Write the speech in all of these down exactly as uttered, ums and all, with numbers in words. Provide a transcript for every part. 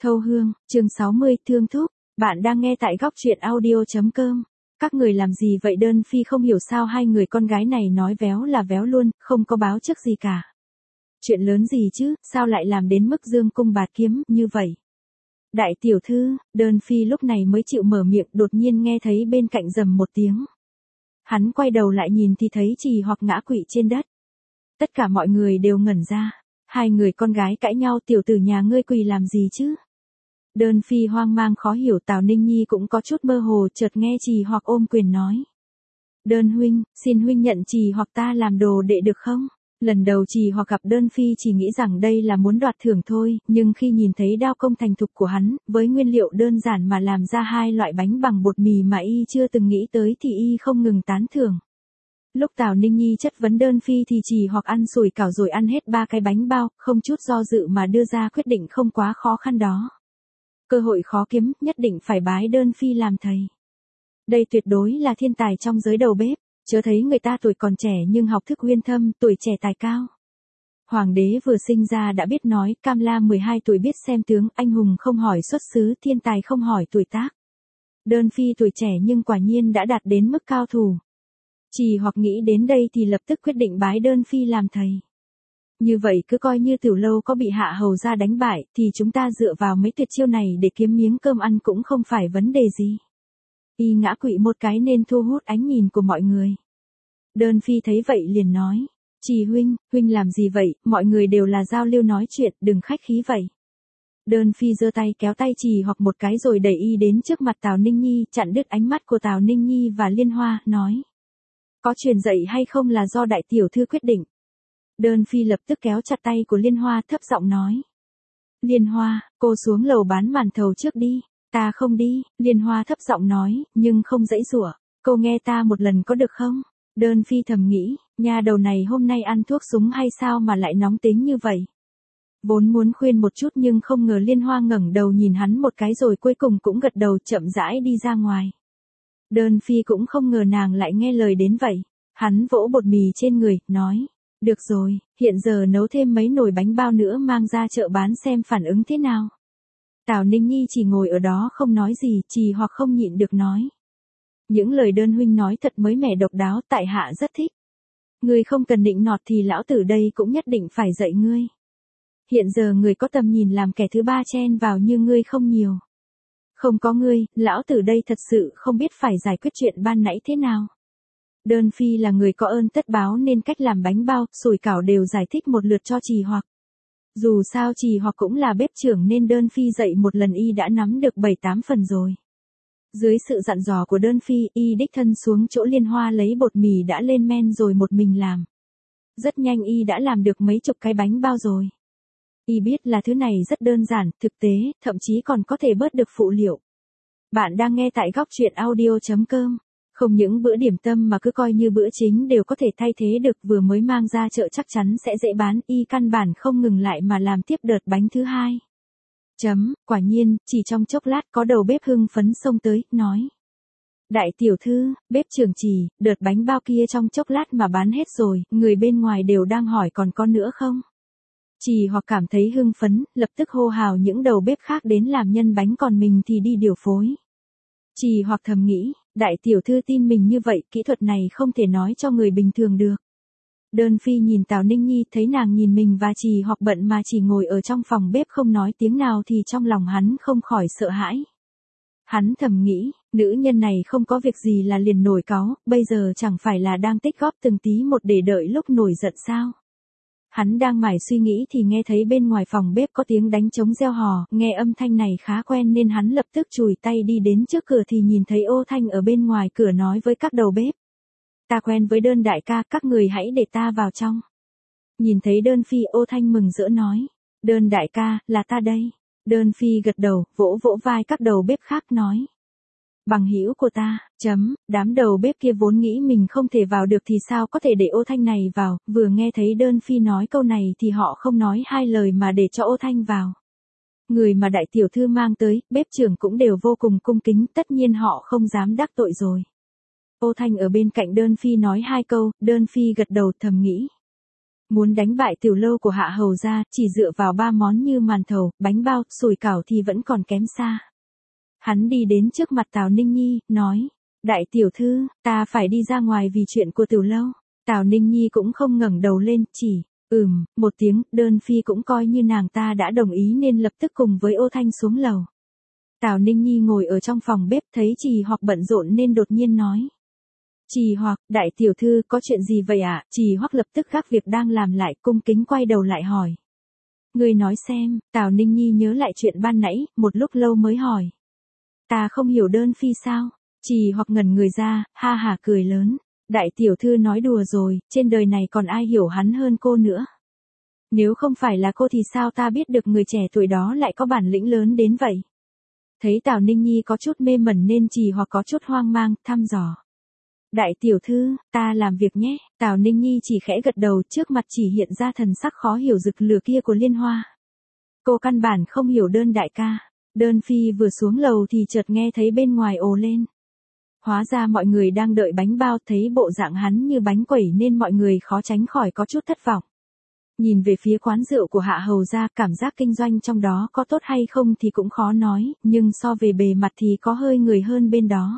Thâu hương, chương sáu mươi, thương thúc. Bạn đang nghe tại góc truyện audio.com. Các người làm gì vậy? Đơn Phi không hiểu sao hai người con gái này nói véo là véo luôn, không có báo trước gì cả. Chuyện lớn gì chứ, sao lại làm đến mức dương cung bạt kiếm như vậy? Đại tiểu thư, Đơn Phi lúc này mới chịu mở miệng, đột nhiên nghe thấy bên cạnh rầm một tiếng. Hắn quay đầu lại nhìn thì thấy Trì Hoặc ngã quỵ trên đất. Tất cả mọi người đều ngẩn ra. Hai người con gái cãi nhau, tiểu tử nhà ngươi quỳ làm gì chứ? Đơn Phi hoang mang khó hiểu. Tào Ninh Nhi cũng có chút mơ hồ, chợt nghe Trì Hoặc ôm quyền nói. Đơn huynh, xin huynh nhận Trì Hoặc ta làm đồ đệ được không? Lần đầu Trì Hoặc gặp Đơn Phi chỉ nghĩ rằng đây là muốn đoạt thưởng thôi, nhưng khi nhìn thấy đao công thành thục của hắn, với nguyên liệu đơn giản mà làm ra hai loại bánh bằng bột mì mà y chưa từng nghĩ tới thì y không ngừng tán thưởng. Lúc Tào Ninh Nhi chất vấn Đơn Phi thì Trì Hoặc ăn sủi cảo rồi ăn hết ba cái bánh bao, không chút do dự mà đưa ra quyết định không quá khó khăn đó. Cơ hội khó kiếm, nhất định phải bái Đơn Phi làm thầy. Đây tuyệt đối là thiên tài trong giới đầu bếp, chớ thấy người ta tuổi còn trẻ nhưng học thức uyên thâm, tuổi trẻ tài cao. Hoàng đế vừa sinh ra đã biết nói, Cam La mười hai tuổi biết xem tướng, anh hùng không hỏi xuất xứ, thiên tài không hỏi tuổi tác. Đơn Phi tuổi trẻ nhưng quả nhiên đã đạt đến mức cao thủ. Trì Hoặc nghĩ đến đây thì lập tức quyết định bái Đơn Phi làm thầy. Như vậy cứ coi như Tiểu Lâu có bị hạ hầu ra đánh bại, thì chúng ta dựa vào mấy tuyệt chiêu này để kiếm miếng cơm ăn cũng không phải vấn đề gì. Y ngã quỵ một cái nên thu hút ánh nhìn của mọi người. Đơn Phi thấy vậy liền nói. Trì huynh, huynh làm gì vậy? Mọi người đều là giao lưu nói chuyện, đừng khách khí vậy. Đơn Phi giơ tay kéo tay Trì Hoặc một cái rồi đẩy y đến trước mặt Tào Ninh Nhi, chặn đứt ánh mắt của Tào Ninh Nhi và Liên Hoa, nói. Có truyền dạy hay không là do đại tiểu thư quyết định. Đơn Phi lập tức kéo chặt tay của Liên Hoa, thấp giọng nói. Liên Hoa, cô xuống lầu bán màn thầu trước đi. Ta không đi, Liên Hoa thấp giọng nói, nhưng không dãy dụa. Cô nghe ta một lần có được không? Đơn Phi thầm nghĩ, nhà đầu này hôm nay ăn thuốc súng hay sao mà lại nóng tính như vậy? Vốn muốn khuyên một chút nhưng không ngờ Liên Hoa ngẩng đầu nhìn hắn một cái rồi cuối cùng cũng gật đầu, chậm rãi đi ra ngoài. Đơn Phi cũng không ngờ nàng lại nghe lời đến vậy. Hắn vỗ bột mì trên người, nói. Được rồi, hiện giờ nấu thêm mấy nồi bánh bao nữa mang ra chợ bán xem phản ứng thế nào. Tào Ninh Nhi chỉ ngồi ở đó không nói gì, Trì Hoặc không nhịn được nói. Những lời Đơn huynh nói thật mới mẻ độc đáo, tại hạ rất thích. Ngươi không cần nịnh nọt thì lão tử đây cũng nhất định phải dạy ngươi. Hiện giờ người có tầm nhìn làm kẻ thứ ba chen vào như ngươi không nhiều. Không có ngươi, lão tử đây thật sự không biết phải giải quyết chuyện ban nãy thế nào. Đơn Phi là người có ơn tất báo nên cách làm bánh bao, sủi cảo đều giải thích một lượt cho Trì Hoặc. Dù sao Trì Hoặc cũng là bếp trưởng nên Đơn Phi dạy một lần y đã nắm được bảy tám phần rồi. Dưới sự dặn dò của Đơn Phi, y đích thân xuống chỗ Liên Hoa lấy bột mì đã lên men rồi một mình làm. Rất nhanh y đã làm được mấy chục cái bánh bao rồi. Y biết là thứ này rất đơn giản, thực tế, thậm chí còn có thể bớt được phụ liệu. Bạn đang nghe tại góc truyện audio.com. Không những bữa điểm tâm mà cứ coi như bữa chính đều có thể thay thế được, vừa mới mang ra chợ chắc chắn sẽ dễ bán, y căn bản không ngừng lại mà làm tiếp đợt bánh thứ hai. Chấm, quả nhiên, chỉ trong chốc lát có đầu bếp hưng phấn xông tới, nói. Đại tiểu thư, bếp trưởng Trì, đợt bánh bao kia trong chốc lát mà bán hết rồi, người bên ngoài đều đang hỏi còn có nữa không? Trì Hoặc cảm thấy hưng phấn, lập tức hô hào những đầu bếp khác đến làm nhân bánh còn mình thì đi điều phối. Trì Hoặc thầm nghĩ, đại tiểu thư tin mình như vậy, kỹ thuật này không thể nói cho người bình thường được. Đơn Phi nhìn Tào Ninh Nhi, thấy nàng nhìn mình và Trì Hoặc bận mà chỉ ngồi ở trong phòng bếp không nói tiếng nào thì trong lòng hắn không khỏi sợ hãi. Hắn thầm nghĩ, nữ nhân này không có việc gì là liền nổi cáu, bây giờ chẳng phải là đang tích góp từng tí một để đợi lúc nổi giận sao? Hắn đang mải suy nghĩ thì nghe thấy bên ngoài phòng bếp có tiếng đánh trống reo hò, nghe âm thanh này khá quen nên hắn lập tức chùi tay đi đến trước cửa thì nhìn thấy Ô Thanh ở bên ngoài cửa nói với các đầu bếp. Ta quen với Đơn đại ca, các người hãy để ta vào trong. Nhìn thấy Đơn Phi, Ô Thanh mừng rỡ nói. Đơn đại ca, là ta đây. Đơn Phi gật đầu, vỗ vỗ vai các đầu bếp khác nói. Bằng hữu của ta, chấm, đám đầu bếp kia vốn nghĩ mình không thể vào được thì sao có thể để Ô Thanh này vào, vừa nghe thấy Đơn Phi nói câu này thì họ không nói hai lời mà để cho Ô Thanh vào. Người mà đại tiểu thư mang tới, bếp trưởng cũng đều vô cùng cung kính, tất nhiên họ không dám đắc tội rồi. Ô Thanh ở bên cạnh Đơn Phi nói hai câu, Đơn Phi gật đầu thầm nghĩ. Muốn đánh bại tiểu lâu của Hạ Hầu gia, chỉ dựa vào ba món như màn thầu, bánh bao, sủi cảo thì vẫn còn kém xa. Hắn đi đến trước mặt Tào Ninh Nhi, nói, đại tiểu thư, ta phải đi ra ngoài vì chuyện của tiểu lâu. Tào Ninh Nhi cũng không ngẩng đầu lên, chỉ, ừm, một tiếng, đơn phi cũng coi như nàng ta đã đồng ý nên lập tức cùng với Ô Thanh xuống lầu. Tào Ninh Nhi ngồi ở trong phòng bếp thấy Trì Hoắc bận rộn nên đột nhiên nói. Trì Hoắc, đại tiểu thư có chuyện gì vậy ạ? À? Trì Hoắc lập tức gác việc đang làm lại, cung kính quay đầu lại hỏi. Ngươi nói xem, Tào Ninh Nhi nhớ lại chuyện ban nãy, một lúc lâu mới hỏi. Ta không hiểu đơn phi sao? Trì Hoắc ngẩn người ra, ha ha cười lớn. Đại tiểu thư nói đùa rồi, trên đời này còn ai hiểu hắn hơn cô nữa. Nếu không phải là cô thì sao ta biết được người trẻ tuổi đó lại có bản lĩnh lớn đến vậy. Thấy Tào Ninh Nhi có chút mê mẩn nên Trì Hoắc có chút hoang mang, thăm dò. Đại tiểu thư, ta làm việc nhé. Tào Ninh Nhi chỉ khẽ gật đầu, trước mặt chỉ hiện ra thần sắc khó hiểu rực lửa kia của Liên Hoa. Cô căn bản không hiểu đơn đại ca. Đơn phi vừa xuống lầu thì chợt nghe thấy bên ngoài ồ lên. Hóa ra mọi người đang đợi bánh bao, thấy bộ dạng hắn như bánh quẩy nên mọi người khó tránh khỏi có chút thất vọng. Nhìn về phía quán rượu của Hạ Hầu gia, cảm giác kinh doanh trong đó có tốt hay không thì cũng khó nói, nhưng so về bề mặt thì có hơi người hơn bên đó.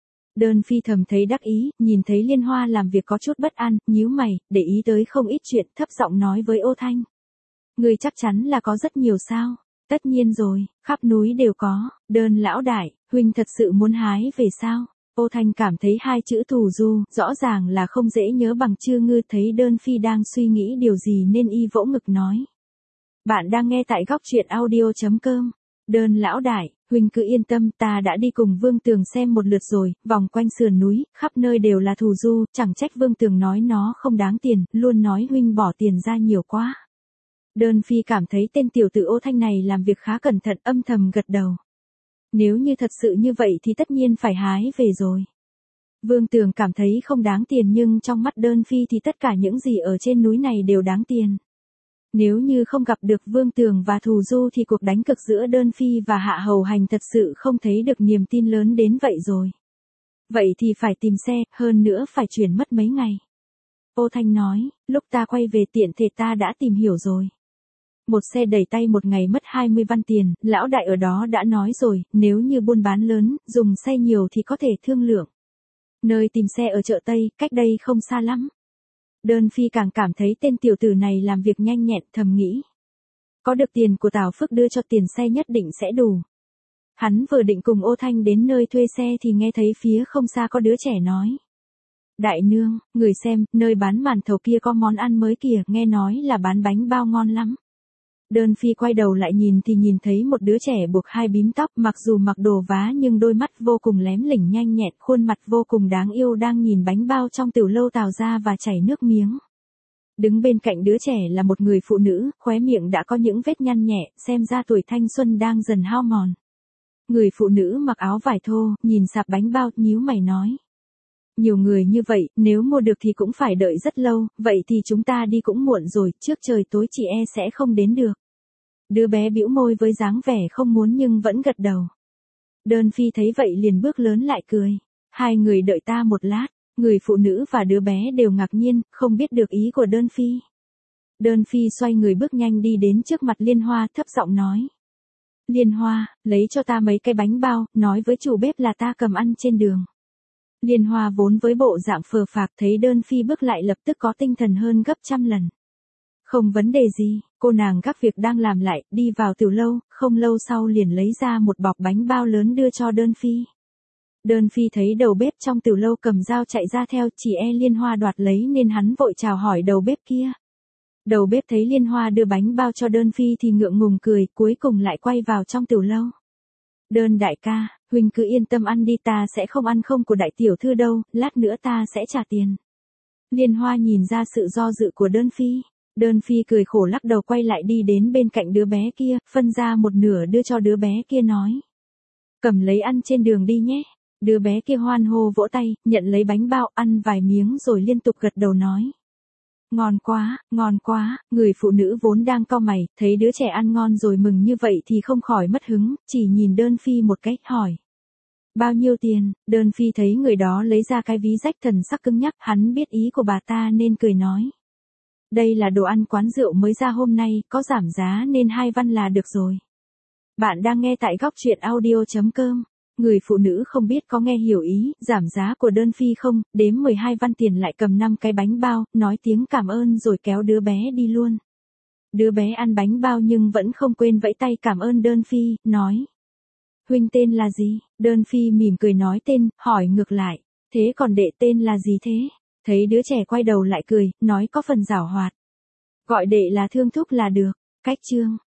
Đơn phi thầm thấy đắc ý, nhìn thấy Liên Hoa làm việc có chút bất an, nhíu mày, để ý tới không ít chuyện, thấp giọng nói với Ô Thanh. Người chắc chắn là có rất nhiều sao? Tất nhiên rồi, khắp núi đều có. Đơn lão đại, huynh thật sự muốn hái về sao? Ô Thanh cảm thấy hai chữ thù du, rõ ràng là không dễ nhớ bằng Chư Ngư, thấy đơn phi đang suy nghĩ điều gì nên y vỗ ngực nói. Bạn đang nghe tại góc truyện audio chấm com. Đơn lão đại, huynh cứ yên tâm, ta đã đi cùng Vương Tường xem một lượt rồi, vòng quanh sườn núi, khắp nơi đều là thù du, chẳng trách Vương Tường nói nó không đáng tiền, luôn nói huynh bỏ tiền ra nhiều quá. Đơn phi cảm thấy tên tiểu tử Ô Thanh này làm việc khá cẩn thận, âm thầm gật đầu. Nếu như thật sự như vậy thì tất nhiên phải hái về rồi. Vương Tường cảm thấy không đáng tiền nhưng trong mắt đơn phi thì tất cả những gì ở trên núi này đều đáng tiền. Nếu như không gặp được Vương Tường và Thù Du thì cuộc đánh cực giữa đơn phi và Hạ Hầu Hành thật sự không thấy được niềm tin lớn đến vậy rồi. Vậy thì phải tìm xe, hơn nữa phải chuyển mất mấy ngày. Ô Thanh nói, lúc ta quay về tiện thể ta đã tìm hiểu rồi. Một xe đẩy tay một ngày mất hai mươi văn tiền, lão đại ở đó đã nói rồi, nếu như buôn bán lớn, dùng xe nhiều thì có thể thương lượng. Nơi tìm xe ở chợ Tây, cách đây không xa lắm. Đơn phi càng cảm thấy tên tiểu tử này làm việc nhanh nhẹn, thầm nghĩ. Có được tiền của Tào Phước đưa cho tiền xe nhất định sẽ đủ. Hắn vừa định cùng Ô Thanh đến nơi thuê xe thì nghe thấy phía không xa có đứa trẻ nói. Đại nương, người xem, nơi bán màn thầu kia có món ăn mới kìa, nghe nói là bán bánh bao ngon lắm. Đơn phi quay đầu lại nhìn thì nhìn thấy một đứa trẻ buộc hai bím tóc, mặc dù mặc đồ vá nhưng đôi mắt vô cùng lém lỉnh nhanh nhẹn, khuôn mặt vô cùng đáng yêu đang nhìn bánh bao trong tiểu lâu Tào ra và chảy nước miếng. Đứng bên cạnh đứa trẻ là một người phụ nữ, khóe miệng đã có những vết nhăn nhẹ, xem ra tuổi thanh xuân đang dần hao mòn. Người phụ nữ mặc áo vải thô, nhìn sạp bánh bao, nhíu mày nói. Nhiều người như vậy, nếu mua được thì cũng phải đợi rất lâu, vậy thì chúng ta đi cũng muộn rồi, trước trời tối chị e sẽ không đến được. Đứa bé bĩu môi với dáng vẻ không muốn nhưng vẫn gật đầu. Đơn phi thấy vậy liền bước lớn lại cười. Hai người đợi ta một lát, người phụ nữ và đứa bé đều ngạc nhiên, không biết được ý của đơn phi. Đơn phi xoay người bước nhanh đi đến trước mặt Liên Hoa, thấp giọng nói. Liên Hoa, lấy cho ta mấy cái bánh bao, nói với chủ bếp là ta cầm ăn trên đường. Liên Hoa vốn với bộ dạng phờ phạc thấy đơn phi bước lại lập tức có tinh thần hơn gấp trăm lần. Không vấn đề gì, cô nàng gác việc đang làm lại, đi vào tiểu lâu, không lâu sau liền lấy ra một bọc bánh bao lớn đưa cho đơn phi. Đơn phi thấy đầu bếp trong tiểu lâu cầm dao chạy ra theo, chỉ e Liên Hoa đoạt lấy nên hắn vội chào hỏi đầu bếp kia. Đầu bếp thấy Liên Hoa đưa bánh bao cho đơn phi thì ngượng ngùng cười, cuối cùng lại quay vào trong tiểu lâu. Đơn đại ca, huynh cứ yên tâm ăn đi, ta sẽ không ăn không của đại tiểu thư đâu, lát nữa ta sẽ trả tiền. Liên Hoa nhìn ra sự do dự của đơn phi. Đơn phi cười khổ lắc đầu quay lại đi đến bên cạnh đứa bé kia, phân ra một nửa đưa cho đứa bé kia nói. Cầm lấy ăn trên đường đi nhé. Đứa bé kia hoan hô vỗ tay, nhận lấy bánh bao, ăn vài miếng rồi liên tục gật đầu nói. Ngon quá, ngon quá, người phụ nữ vốn đang cau mày, thấy đứa trẻ ăn ngon rồi mừng như vậy thì không khỏi mất hứng, chỉ nhìn đơn phi một cách hỏi. Bao nhiêu tiền? Đơn phi thấy người đó lấy ra cái ví rách, thần sắc cứng nhắc, hắn biết ý của bà ta nên cười nói. Đây là đồ ăn quán rượu mới ra hôm nay, có giảm giá nên hai văn là được rồi. Bạn đang nghe tại góc truyện audio chấm com. Người phụ nữ không biết có nghe hiểu ý, giảm giá của đơn phi không, đếm mười hai văn tiền lại cầm năm cái bánh bao, nói tiếng cảm ơn rồi kéo đứa bé đi luôn. Đứa bé ăn bánh bao nhưng vẫn không quên vẫy tay cảm ơn đơn phi, nói. Huynh tên là gì? Đơn phi mỉm cười nói tên, hỏi ngược lại. Thế còn đệ tên là gì thế? Thấy đứa trẻ quay đầu lại cười, nói có phần giảo hoạt. Gọi đệ là Thương Thúc là được. Cách chương.